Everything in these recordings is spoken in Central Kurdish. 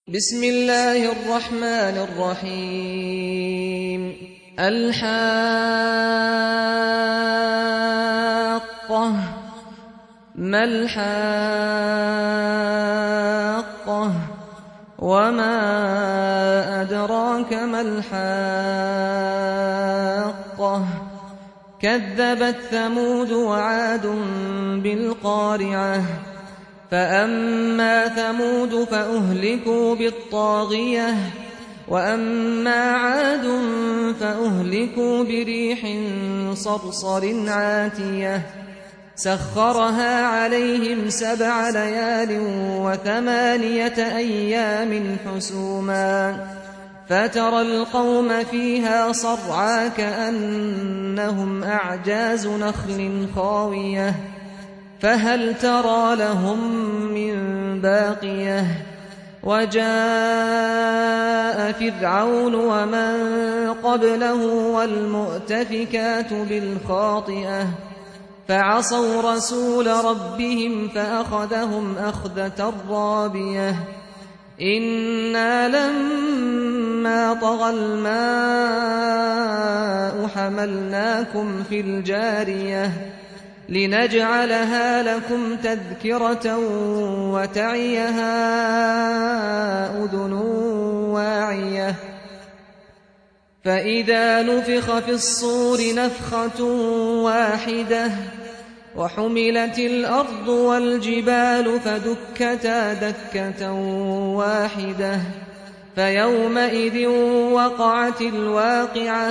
بسم الله الرحمن الرحيم الحاقة ما الحاقة وما أدراك ما الحاقة كذبت ثمود وعاد بالقارعة فأما ثمود فأهلكوا بالطاغية وأما عاد فأهلكوا بريح صرصر عاتية سخرها عليهم 7 ليال و8 أيام حسوما فترى القوم فيها صرعى كأنهم أعجاز نخل خاوية فهل ترى لهم من باقية وجاء فرعون ومن قبله والمؤتفكات بالخاطئة فعصوا رسول ربهم فأخذهم أخذة رابية إنا لما طغى الماء حملناكم في الجارية لنجعلها لكم تذكرة وتعيها أذن واعية فإذا نفخ في الصور نفخة واحدة وحملت الأرض والجبال فدكتا دكة واحدة فيومئذ وقعت الواقعة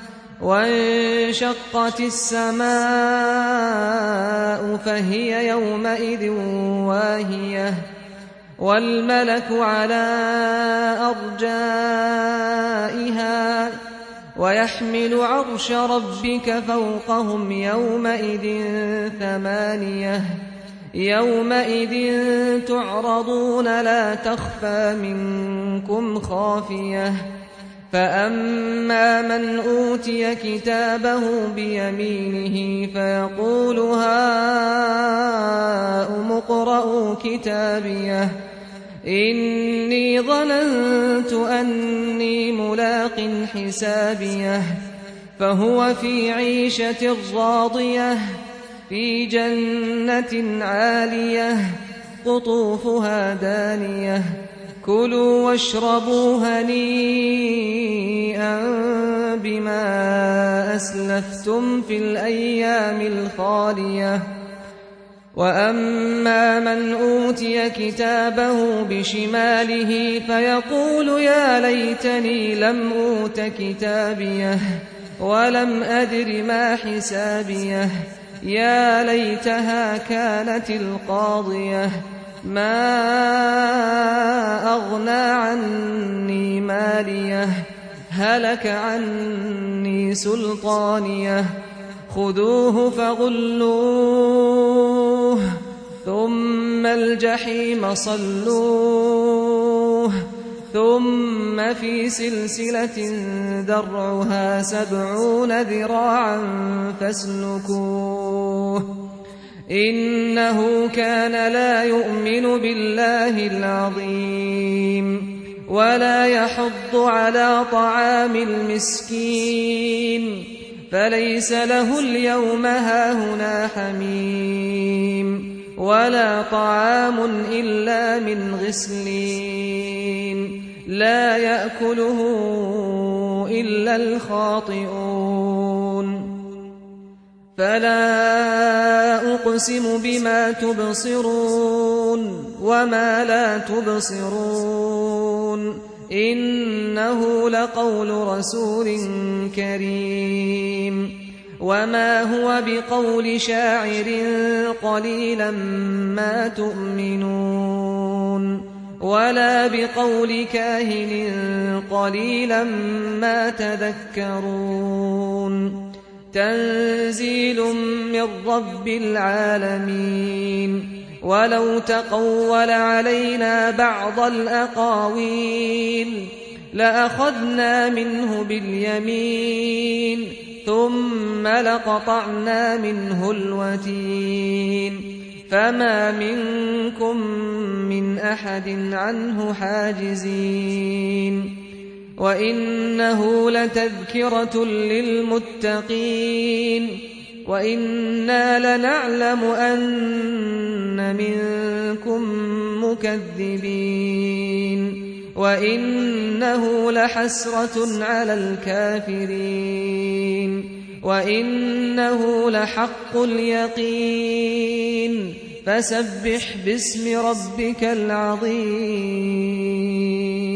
وانشقت السماء فهي يومئذ واهية والملك على أرجائها ويحمل عرش ربك فوقهم يومئذ 8 يومئذ تعرضون لا تخفى منكم خافية فأما من أوتي كتابه بيمينه فيقول هاؤم اقرءوا كتابيه إني ظننت أني ملاق حسابيه فهو في عيشة راضية في جنة عالية قطوفها دانية كلوا واشربوا هنيئا بما أسلفتم في الأيام الخالية وأما من أوتي كتابه بشماله فيقول يا ليتني لم أوت كتابيه ولم أدر ما حسابيه يا ليتها كانت القاضية ما أغنى عني ماليه هلك عني سلطانيه خذوه فغلوه ثم الجحيم صلوه ثم في سلسلة ذرعها 70 ذراعا فاسلكوه إنه كان لا يؤمن بالله العظيم ولا يحض على طعام المسكين فليس له اليوم هاهنا حميم ولا طعام إلا من غسلين لا يأكله إلا الخاطئون فلا أقسم بما تبصرون وما لا تبصرون إنه لقول رسول كريم وما هو بقول شاعر قليلا ما تؤمنون ولا بقول كاهن قليلا ما تذكرون تنزيل من رب العالمين ولو تقول علينا بعض الأقاويل لأخذنا منه باليمين ثم لقطعنا منه الوتين فما منكم من أحد عنه حاجزين وإنه لتذكرة للمتقين وإنا لنعلم أن منكم مكذبين وإنه لحسرة على الكافرين وإنه لحق اليقين فسبح باسم ربك العظيم